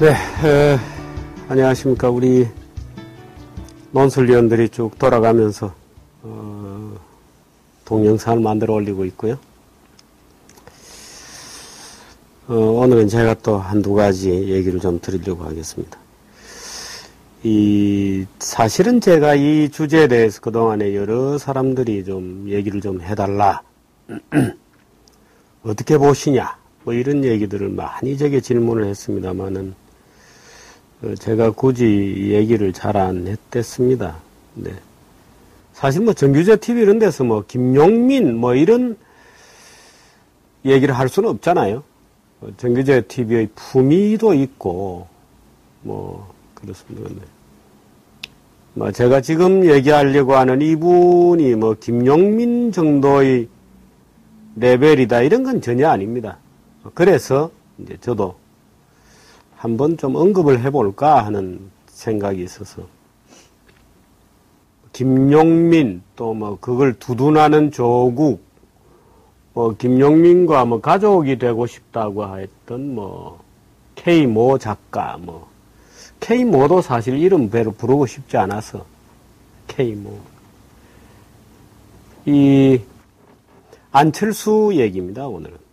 네, 안녕하십니까. 우리 논술위원들이 쭉 돌아가면서 동영상을 만들어 올리고 있고요. 오늘은 제가 또 한두 가지 얘기를 좀 드리려고 하겠습니다. 사실은 제가 이 주제에 대해서 그동안에 여러 사람들이 좀 얘기를 좀 해달라. 어떻게 보시냐. 뭐 이런 얘기들을 많이 제게 질문을 했습니다만은, 제가 굳이 얘기를 잘 안 했댔습니다. 네. 사실 뭐 정규제 TV 이런 데서 뭐 김용민 뭐 이런 얘기를 할 수는 없잖아요. 정규제 TV의 품위도 있고, 뭐, 그렇습니다. 네. 뭐 제가 지금 얘기하려고 하는 이분이 뭐 김용민 정도의 레벨이다 이런 건 전혀 아닙니다. 그래서 이제 저도 한번 좀 언급을 해볼까 하는 생각이 있어서, 김용민 또 뭐 그걸 두둔하는 조국, 뭐 김용민과 뭐 가족이 되고 싶다고 했던 뭐 K모 작가, 뭐 K모도 사실 이름 배로 부르고 싶지 않아서 K모. 이 안철수 얘기입니다, 오늘은.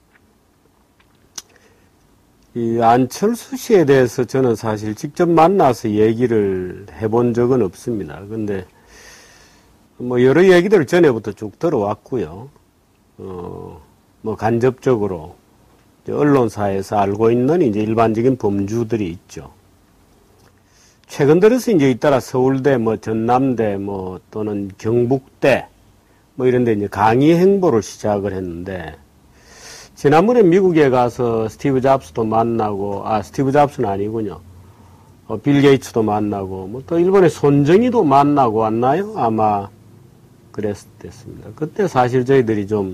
이 안철수 씨에 대해서 저는 사실 직접 만나서 얘기를 해본 적은 없습니다. 근데 뭐 여러 얘기들을 전에부터 쭉 들어왔고요. 뭐 간접적으로 언론사에서 알고 있는 이제 일반적인 범주들이 있죠. 최근 들어서 이제 잇따라 서울대, 뭐 전남대, 뭐 또는 경북대, 뭐 이런 데 이제 강의 행보를 시작을 했는데, 지난번에 미국에 가서 스티브 잡스도 만나고, 스티브 잡스는 아니군요. 빌 게이츠도 만나고, 뭐 또 일본의 손정희도 만나고 왔나요? 아마 그랬습니다. 그때 사실 저희들이 좀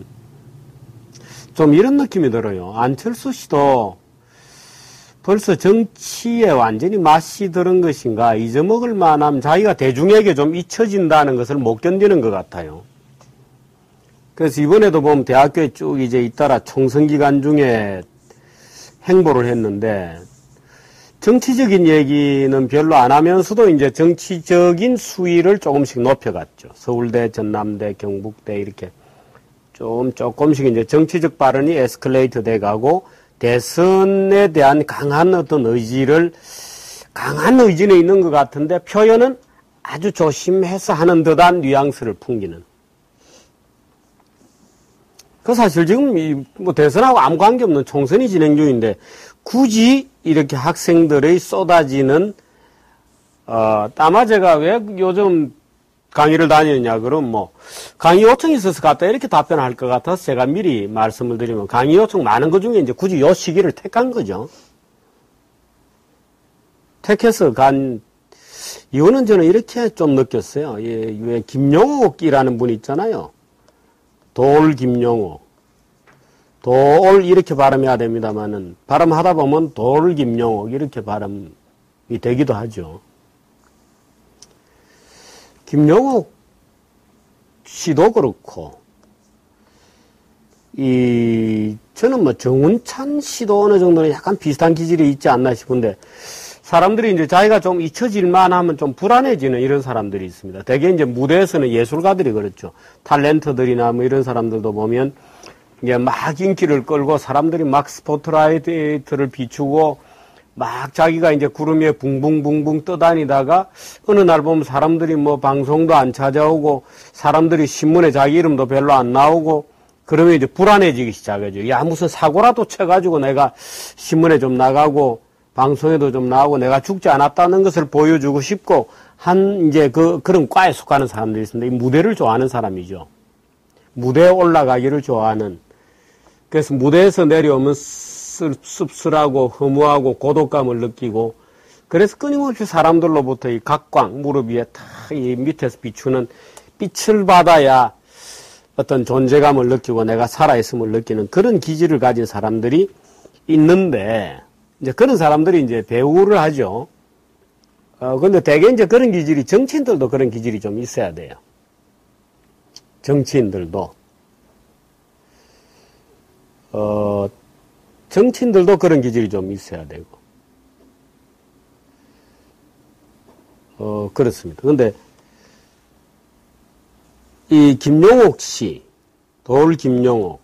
이런 느낌이 들어요. 안철수 씨도 벌써 정치에 완전히 맛이 들은 것인가, 잊어먹을 만하면 자기가 대중에게 좀 잊혀진다는 것을 못 견디는 것 같아요. 그래서 이번에도 보면 대학교에 쭉 이제 잇따라 총선 기간 중에 행보를 했는데, 정치적인 얘기는 별로 안 하면서도 이제 정치적인 수위를 조금씩 높여갔죠. 서울대, 전남대, 경북대 이렇게 조금씩 이제 정치적 발언이 에스컬레이트 돼 가고, 대선에 대한 강한 의지는 있는 것 같은데, 표현은 아주 조심해서 하는 듯한 뉘앙스를 풍기는. 그 사실 지금 뭐 대선하고 아무 관계없는 총선이 진행 중인데, 굳이 이렇게 학생들의 쏟아지는, 따마제가 왜 요즘 강의를 다니느냐, 그럼 뭐, 강의 요청이 있어서 갔다 이렇게 답변할 것 같아서 제가 미리 말씀을 드리면, 강의 요청 많은 것 중에 이제 굳이 요 시기를 택한 거죠. 택해서 이거는 저는 이렇게 좀 느꼈어요. 왜 김용옥이라는 분이 있잖아요. 김용옥. 돌 이렇게 발음해야 됩니다만은, 발음하다 보면 김용옥 이렇게 발음이 되기도 하죠. 김용옥 씨도 그렇고, 저는 뭐 정운찬 씨도 어느 정도는 약간 비슷한 기질이 있지 않나 싶은데, 사람들이 이제 자기가 좀 잊혀질만 하면 좀 불안해지는 이런 사람들이 있습니다. 대개 이제 무대에서는 예술가들이 그렇죠. 탤런트들이나 뭐 이런 사람들도 보면, 이제 막 인기를 끌고 사람들이 막 스포트라이트를 비추고 막 자기가 이제 구름 위에 붕붕붕붕 떠다니다가 어느 날 보면 사람들이 뭐 방송도 안 찾아오고 사람들이 신문에 자기 이름도 별로 안 나오고 그러면 이제 불안해지기 시작하죠. 야, 무슨 사고라도 쳐가지고 내가 신문에 좀 나가고 방송에도 좀 나오고 내가 죽지 않았다는 것을 보여주고 싶고 이제 그런 과에 속하는 사람들이 있습니다. 이 무대를 좋아하는 사람이죠. 무대에 올라가기를 좋아하는. 그래서 무대에서 내려오면 씁쓸하고 허무하고 고독감을 느끼고, 그래서 끊임없이 사람들로부터 이 각광, 무릎 위에 탁 이 밑에서 비추는 빛을 받아야 어떤 존재감을 느끼고 내가 살아있음을 느끼는 그런 기질을 가진 사람들이 있는데, 이제 그런 사람들이 이제 배우를 하죠. 근데 대개 이제 그런 기질이, 정치인들도 그런 기질이 좀 있어야 돼요. 정치인들도 그런 기질이 좀 있어야 되고, 그렇습니다. 근데, 이 김용옥 씨, 돌 김용옥,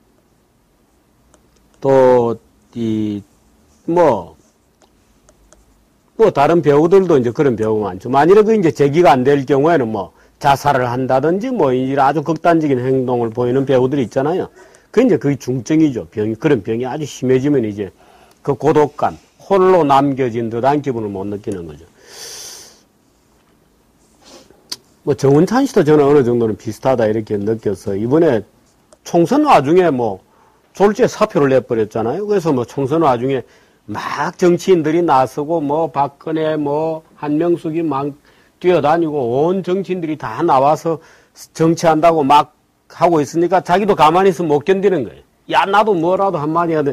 또, 다른 배우들도 이제 그런 배우가 많죠. 만일에 그 이제 제기가 안 될 경우에는 뭐, 자살을 한다든지 뭐, 이런 아주 극단적인 행동을 보이는 배우들이 있잖아요. 그 이제 그게 중증이죠. 그런 병이 아주 심해지면 이제 그 고독감, 홀로 남겨진 듯한 기분을 못 느끼는 거죠. 뭐 정운찬 씨도 저는 어느 정도는 비슷하다 이렇게 느껴서 이번에 총선 와중에 뭐 졸지에 사표를 내버렸잖아요. 그래서 뭐 총선 와중에 막 정치인들이 나서고 뭐 박근혜 뭐 한명숙이 막 뛰어다니고 온 정치인들이 다 나와서 정치한다고 막 하고 있으니까 자기도 가만히 있으면 못 견디는 거예요. 야, 나도 뭐라도 한마디 해야 돼.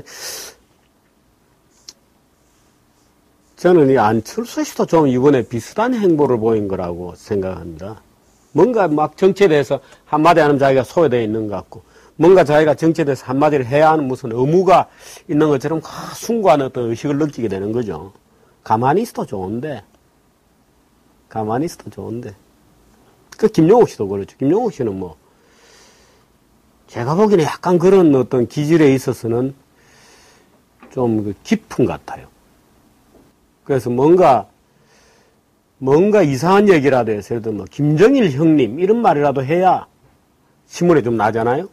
저는 이 안철수 씨도 좀 이번에 비슷한 행보를 보인 거라고 생각합니다. 뭔가 막 정치에 대해서 한마디 하면 자기가 소외되어 있는 것 같고, 뭔가 자기가 정치에 대해서 한마디를 해야 하는 무슨 의무가 있는 것처럼 숭고한 어떤 의식을 느끼게 되는 거죠. 가만히 있어도 좋은데. 그 김용옥 씨도 그렇죠. 김용옥 씨는 뭐, 제가 보기에는 약간 그런 어떤 기질에 있어서는 좀 깊은 것 같아요. 그래서 뭔가 이상한 얘기라도 해서, 예를 들어 뭐, 김정일 형님, 이런 말이라도 해야 신문에 좀 나잖아요?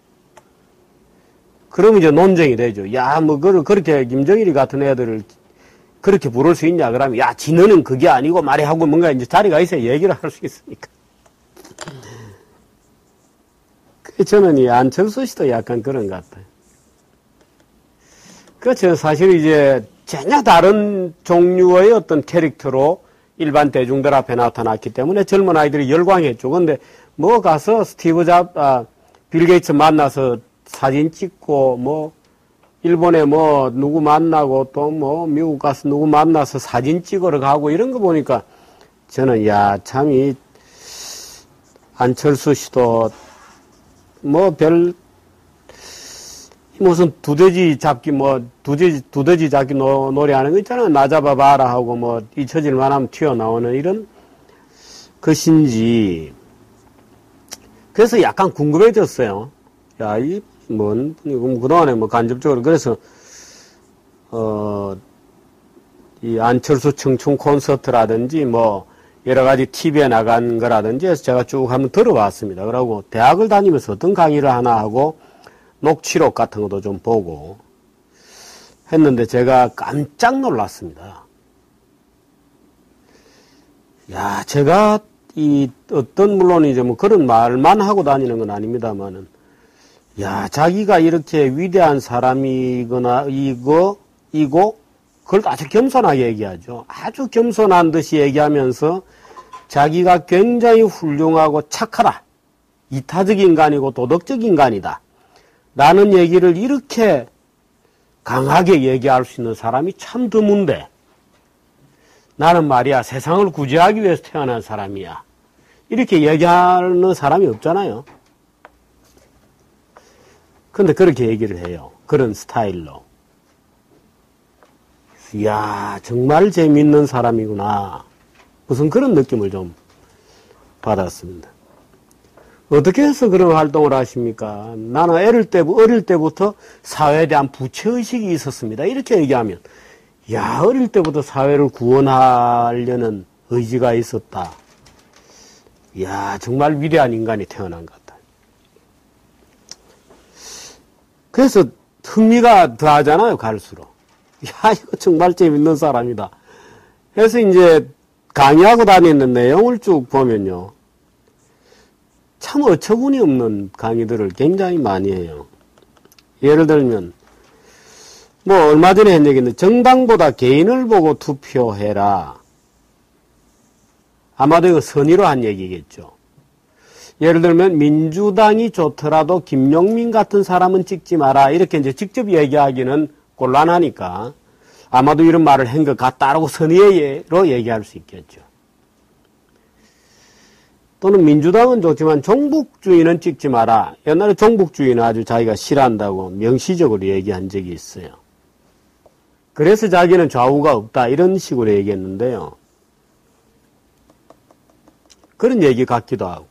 그러면 이제 논쟁이 되죠. 야, 뭐, 그렇게 김정일이 같은 애들을 그렇게 부를 수 있냐? 그러면, 야, 지너는 그게 아니고 말이하고 뭔가 이제 자리가 있어야 얘기를 할 수 있으니까. 저는 이 안철수 씨도 약간 그런 것 같아요. 그렇죠. 사실 이제 전혀 다른 종류의 어떤 캐릭터로 일반 대중들 앞에 나타났기 때문에 젊은 아이들이 열광했죠. 근데 뭐 가서 빌 게이츠 만나서 사진 찍고 뭐 일본에 뭐 누구 만나고 또 뭐 미국 가서 누구 만나서 사진 찍으러 가고 이런 거 보니까 저는 야, 참 이 안철수 씨도 뭐 무슨 두더지 잡기 노래하는 거 있잖아요. 나 잡아봐라 하고 뭐 잊혀질만 하면 튀어나오는 이런 것인지. 그래서 약간 궁금해졌어요. 야, 그동안에 뭐 간접적으로 그래서 이 안철수 청춘 콘서트라든지 뭐 여러 가지 TV에 나간 거라든지 해서 제가 쭉 한번 들어봤습니다. 그러고 대학을 다니면서 어떤 강의를 하나 하고 녹취록 같은 것도 좀 보고 했는데 제가 깜짝 놀랐습니다. 야, 제가 물론 이제 뭐 그런 말만 하고 다니는 건 아닙니다만은, 야, 자기가 이렇게 위대한 사람이거나 이고, 그걸 아주 겸손하게 얘기하죠. 아주 겸손한 듯이 얘기하면서 자기가 굉장히 훌륭하고 착하다. 이타적 인간이고 도덕적 인간이다. 라는 얘기를 이렇게 강하게 얘기할 수 있는 사람이 참 드문데, 나는 말이야 세상을 구제하기 위해서 태어난 사람이야. 이렇게 얘기하는 사람이 없잖아요. 근데 그렇게 얘기를 해요. 그런 스타일로. 이야, 정말 재미있는 사람이구나. 무슨 그런 느낌을 좀 받았습니다. 어떻게 해서 그런 활동을 하십니까? 나는 어릴 때부터 사회에 대한 부채의식이 있었습니다. 이렇게 얘기하면, 야, 어릴 때부터 사회를 구원하려는 의지가 있었다. 야, 정말 위대한 인간이 태어난 것 같다. 그래서 흥미가 더하잖아요, 갈수록. 야, 이거 정말 재밌는 사람이다. 그래서 이제 강의하고 다니는 내용을 쭉 보면요. 참 어처구니 없는 강의들을 굉장히 많이 해요. 예를 들면, 뭐, 얼마 전에 한 얘기인데, 정당보다 개인을 보고 투표해라. 아마도 이거 선의로 한 얘기겠죠. 예를 들면, 민주당이 좋더라도 김용민 같은 사람은 찍지 마라. 이렇게 이제 직접 얘기하기는 곤란하니까, 아마도 이런 말을 한 것 같다라고 선의로 얘기할 수 있겠죠. 또는 민주당은 좋지만 종북주의는 찍지 마라. 옛날에 종북주의는 아주 자기가 싫어한다고 명시적으로 얘기한 적이 있어요. 그래서 자기는 좌우가 없다. 이런 식으로 얘기했는데요. 그런 얘기 같기도 하고.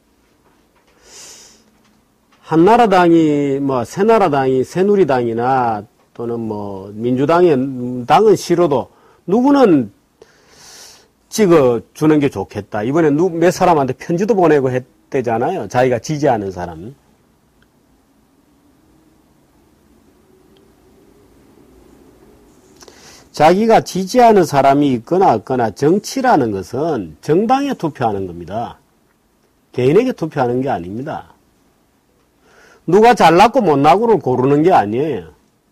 한나라당이, 새나라당이, 새누리당이나 또는 민주당은 싫어도 누구는 찍어주는 게 좋겠다. 이번에 몇 사람한테 편지도 보내고 했대잖아요. 자기가 지지하는 사람. 자기가 지지하는 사람이 있거나 없거나 정치라는 것은 정당에 투표하는 겁니다. 개인에게 투표하는 게 아닙니다. 누가 잘났고 못나고를 고르는 게 아니에요.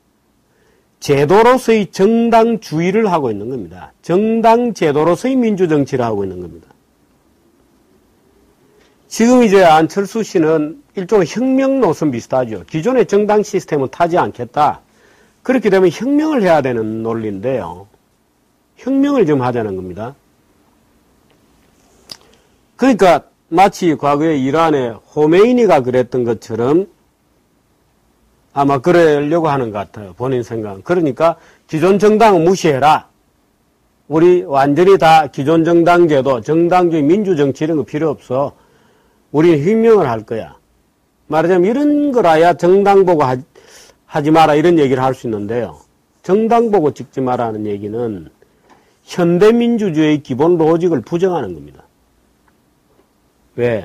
제도로서의 정당주의를 하고 있는 겁니다. 정당 제도로서의 민주정치를 하고 있는 겁니다. 지금 이제 안철수 씨는 일종의 혁명 노선 비슷하죠. 기존의 정당 시스템은 타지 않겠다. 그렇게 되면 혁명을 해야 되는 논리인데요. 혁명을 좀 하자는 겁니다. 그러니까 마치 과거에 이란의 호메이니가 그랬던 것처럼 아마 그러려고 하는 것 같아요. 본인 생각은. 그러니까 기존 정당은 무시해라. 우리 완전히 다 기존 정당제도, 정당주의 민주정치 이런 거 필요 없어. 우리는 혁명을 할 거야. 말하자면 이런 거라야 정당 보고 하지 마라 이런 얘기를 할 수 있는데요. 정당 보고 찍지 마라는 얘기는 현대민주주의의 기본 로직을 부정하는 겁니다. 왜?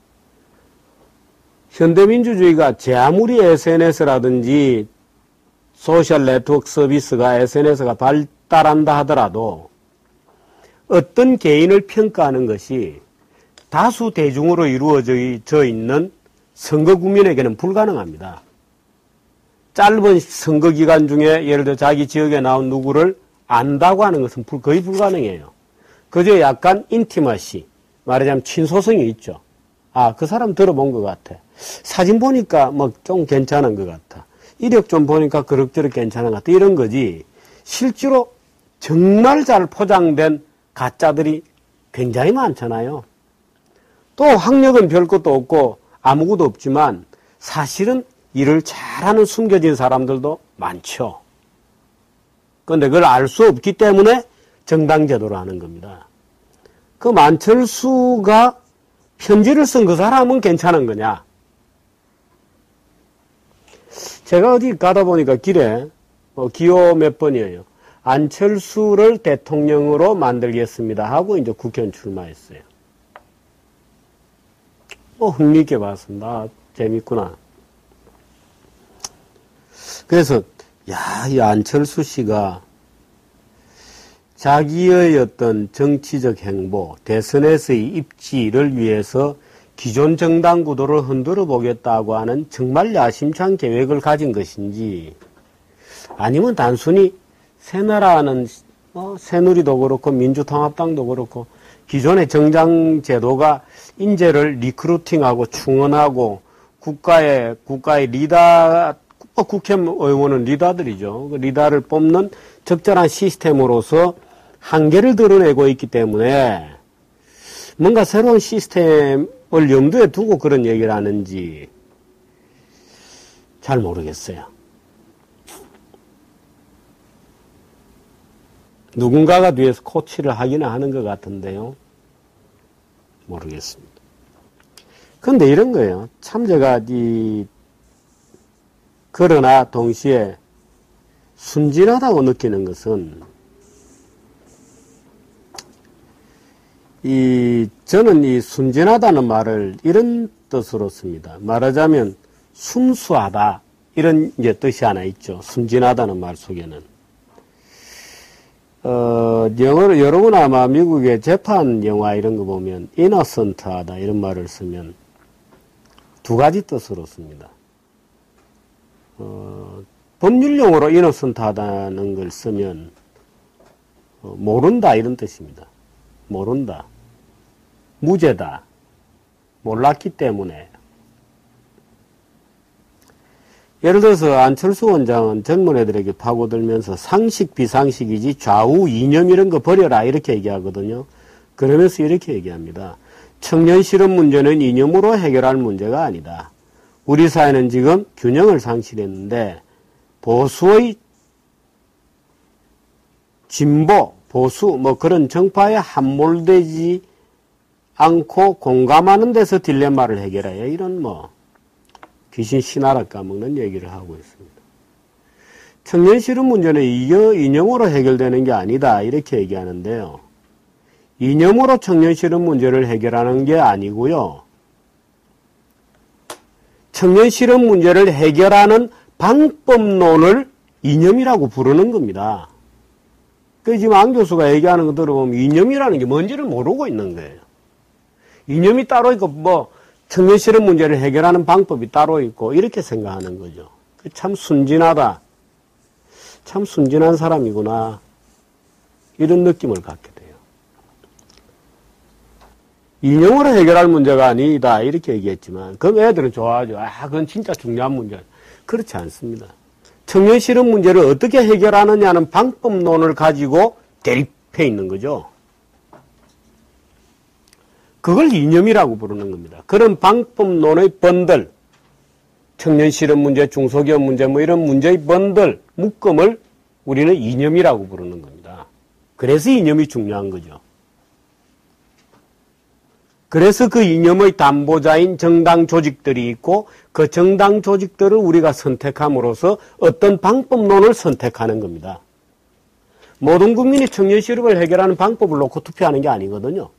현대민주주의가 제 아무리 SNS라든지 소셜 네트워크 서비스가 SNS가 발달한다 하더라도 어떤 개인을 평가하는 것이 다수 대중으로 이루어져 있는 선거 국민에게는 불가능합니다. 짧은 선거 기간 중에 예를 들어 자기 지역에 나온 누구를 안다고 하는 것은 거의 불가능해요. 그저 약간 인티머시, 말하자면 친소성이 있죠. 아, 그 사람 들어본 것 같아. 사진 보니까 좀 괜찮은 것 같아. 이력 좀 보니까 그럭저럭 괜찮은 것 같아. 이런 거지. 실제로 정말 잘 포장된 가짜들이 굉장히 많잖아요. 또 학력은 별 것도 없고 아무것도 없지만 사실은 일을 잘하는 숨겨진 사람들도 많죠. 그런데 그걸 알 수 없기 때문에 정당제도로 하는 겁니다. 그 안철수가 편지를 쓴 그 사람은 괜찮은 거냐? 제가 어디 가다 보니까 길에 기호 몇 번이에요. 안철수를 대통령으로 만들겠습니다 하고 이제 국회의원 출마했어요. 흥미있게 봤습니다. 아, 재밌구나. 그래서 이 안철수 씨가 자기의 어떤 정치적 행보, 대선에서의 입지를 위해서 기존 정당 구도를 흔들어 보겠다고 하는 정말 야심찬 계획을 가진 것인지, 아니면 단순히 새나라는 새누리도 그렇고 민주통합당도 그렇고 기존의 정당 제도가 인재를 리크루팅하고 충원하고 국가의 리더, 국회의원은 리더들이죠. 그 리더를 뽑는 적절한 시스템으로서 한계를 드러내고 있기 때문에 뭔가 새로운 시스템을 염두에 두고 그런 얘기를 하는지 잘 모르겠어요. 누군가가 뒤에서 코치를 하기는 하는 것 같은데요. 모르겠습니다. 그런데 이런 거예요. 참 제가 그러나 동시에 순진하다고 느끼는 것은 저는 이 순진하다는 말을 이런 뜻으로 씁니다. 말하자면 순수하다 이런 이제 뜻이 하나 있죠. 순진하다는 말 속에는 영어로 여러분 아마 미국의 재판 영화 이런 거 보면 innocent하다 이런 말을 쓰면 두 가지 뜻으로 씁니다. 법률용어로 innocent하다는 걸 쓰면 모른다 이런 뜻입니다. 모른다. 무죄다. 몰랐기 때문에. 예를 들어서 안철수 원장은 젊은 애들에게 파고들면서 상식 비상식이지 좌우 이념 이런 거 버려라 이렇게 얘기하거든요. 그러면서 이렇게 얘기합니다. 청년 실업 문제는 이념으로 해결할 문제가 아니다. 우리 사회는 지금 균형을 상실했는데 보수의 진보, 보수 그런 정파에 함몰되지 않고 공감하는 데서 딜레마를 해결해야 이런 뭐 귀신 신하락 까먹는 얘기를 하고 있습니다. 청년 실업 문제는 이념으로 해결되는 게 아니다 이렇게 얘기하는데요. 이념으로 청년 실업 문제를 해결하는 게 아니고요. 청년 실업 문제를 해결하는 방법론을 이념이라고 부르는 겁니다. 그 지금 안 교수가 얘기하는 거 들어보면 이념이라는 게 뭔지를 모르고 있는 거예요. 이념이 따로 있고 뭐 청년 실업 문제를 해결하는 방법이 따로 있고 이렇게 생각하는 거죠. 참 순진하다. 참 순진한 사람이구나. 이런 느낌을 갖게 돼요. 이념으로 해결할 문제가 아니다. 이렇게 얘기했지만 그럼 애들은 좋아하죠. 그건 진짜 중요한 문제야. 그렇지 않습니다. 청년 실업 문제를 어떻게 해결하느냐는 방법론을 가지고 대립해 있는 거죠. 그걸 이념이라고 부르는 겁니다. 그런 방법론의 번들, 청년 실업 문제, 중소기업 문제, 뭐 이런 문제의 번들, 묶음을 우리는 이념이라고 부르는 겁니다. 그래서 이념이 중요한 거죠. 그래서 그 이념의 담보자인 정당 조직들이 있고 그 정당 조직들을 우리가 선택함으로써 어떤 방법론을 선택하는 겁니다. 모든 국민이 청년 실업을 해결하는 방법을 놓고 투표하는 게 아니거든요.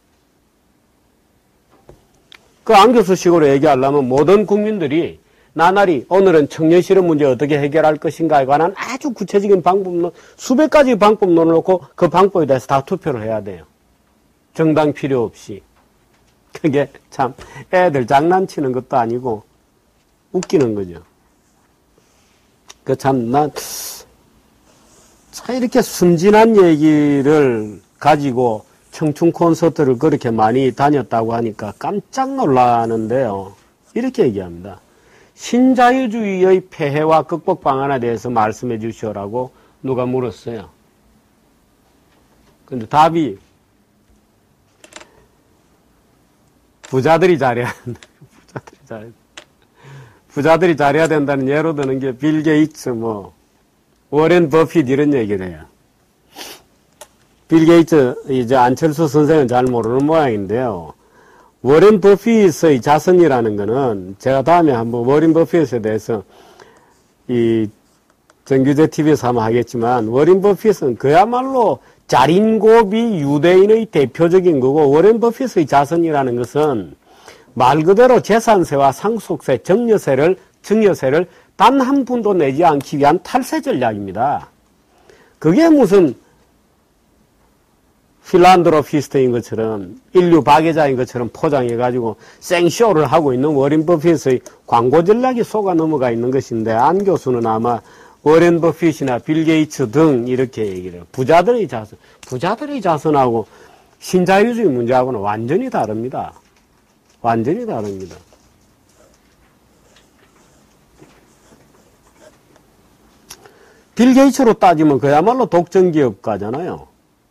그 안 교수식으로 얘기하려면 모든 국민들이 나날이 오늘은 청년 실업 문제 어떻게 해결할 것인가에 관한 아주 구체적인 방법론, 수백 가지 방법론을 놓고 그 방법에 대해서 다 투표를 해야 돼요. 정당 필요 없이. 그게 참 애들 장난치는 것도 아니고 웃기는 거죠. 그 참 이렇게 순진한 얘기를 가지고 청춘 콘서트를 그렇게 많이 다녔다고 하니까 깜짝 놀라는데요. 이렇게 얘기합니다. 신자유주의의 폐해와 극복 방안에 대해서 말씀해 주시오라고 누가 물었어요. 근데 답이 부자들이 잘해야 된다. 부자들이 잘해야 된다는 예로 드는 게 빌 게이츠, 워렌 버핏 이런 얘기를 해요. 빌 게이츠, 이제 안철수 선생은 잘 모르는 모양인데요. 워렌 버핏의 자손이라는 거는 제가 다음에 한번 워렌 버핏에 대해서 이 정규제 TV에서 한번 하겠지만 워렌 버핏은 그야말로 자린고비 유대인의 대표적인 거고 워렌 버핏의 자손이라는 것은 말 그대로 재산세와 상속세, 증여세를 단 한 푼도 내지 않기 위한 탈세 전략입니다. 그게 무슨 필란드로피스트인 것처럼 인류 박애자인 것처럼 포장해가지고 생쇼를 하고 있는 워렌 버핏의 광고 전략이 속아 넘어가 있는 것인데 안 교수는 아마 워렌 버핏이나 빌 게이츠 등 이렇게 얘기를 해요. 부자들의 자손하고 신자유주의 문제하고는 완전히 다릅니다. 완전히 다릅니다. 빌 게이츠로 따지면 그야말로 독점기업가잖아요.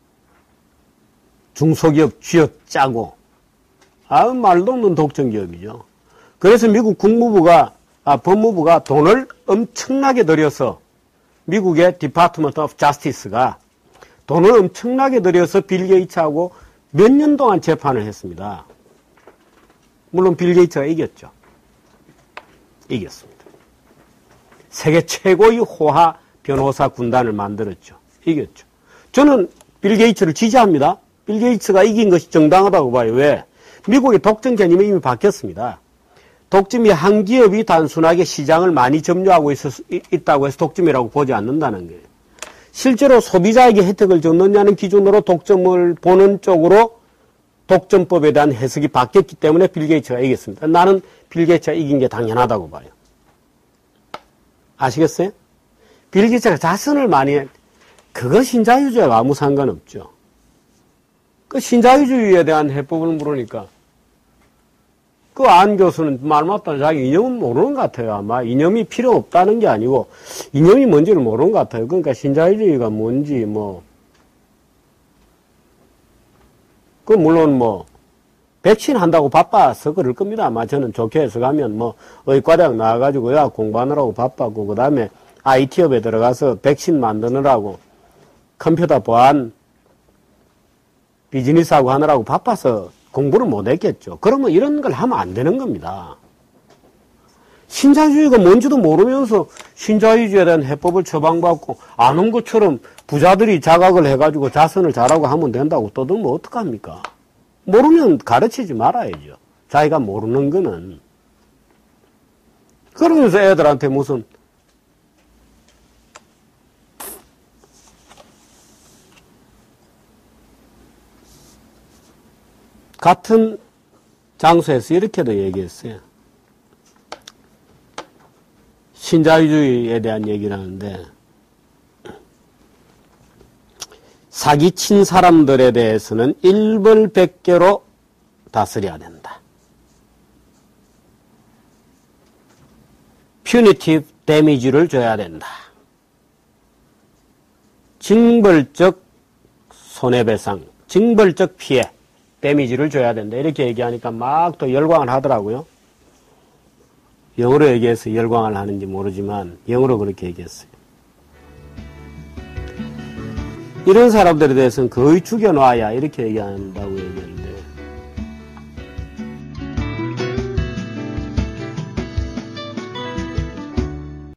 중소기업 쥐어짜고 말도 없는 독점기업이죠. 그래서 미국 법무부가 돈을 엄청나게 들여서 미국의 디파트먼트 오브 자스티스가 돈을 엄청나게 들여서 빌 게이츠하고 몇 년 동안 재판을 했습니다. 물론 빌 게이츠가 이겼죠. 이겼습니다. 세계 최고의 호화 변호사 군단을 만들었죠. 이겼죠. 저는 빌 게이츠를 지지합니다. 빌 게이츠가 이긴 것이 정당하다고 봐요. 왜? 미국의 독점 개념이 이미 바뀌었습니다. 독점이 한 기업이 단순하게 시장을 많이 점유하고 있다고 해서 독점이라고 보지 않는다는 거예요. 실제로 소비자에게 혜택을 줬느냐는 기준으로 독점을 보는 쪽으로 독점법에 대한 해석이 바뀌었기 때문에 빌 게이츠가 이겼습니다. 나는 빌 게이츠가 이긴 게 당연하다고 봐요. 아시겠어요? 빌 게이츠가 자선을 많이 그거 신자유주의와 아무 상관없죠. 그 신자유주의에 대한 해법을 물으니까 그 안 교수는 말 맞다. 자기 이념은 모르는 것 같아요. 아마 이념이 필요 없다는 게 아니고 이념이 뭔지를 모르는 것 같아요. 그러니까 신자유주의가 뭔지 물론 백신 한다고 바빠서 그럴 겁니다. 아마 저는 좋게 해석하면 의과대학 나와가지고 의학 공부하느라고 바빠고 그 다음에 IT업에 들어가서 백신 만드느라고 컴퓨터 보안 비즈니스하고 하느라고 바빠서 공부를 못했겠죠. 그러면 이런 걸 하면 안 되는 겁니다. 신자유주의가 뭔지도 모르면서 신자유주의에 대한 해법을 처방받고 아는 것처럼 부자들이 자각을 해가지고 자선을 잘하고 하면 된다고 떠들면 어떡합니까? 모르면 가르치지 말아야죠. 자기가 모르는 거는. 그러면서 애들한테 무슨 같은 장소에서 이렇게도 얘기했어요. 신자유주의에 대한 얘기를 하는데 사기친 사람들에 대해서는 일벌백계로 다스려야 된다. 퓨니티브 데미지를 줘야 된다. 징벌적 손해배상, 징벌적 피해, 데미지를 줘야 된다. 이렇게 얘기하니까 막 또 열광을 하더라고요. 영어로 얘기해서 열광을 하는지 모르지만 영어로 그렇게 얘기했어요. 이런 사람들에 대해서는 거의 죽여놔야 이렇게 얘기한다고 얘기합니다.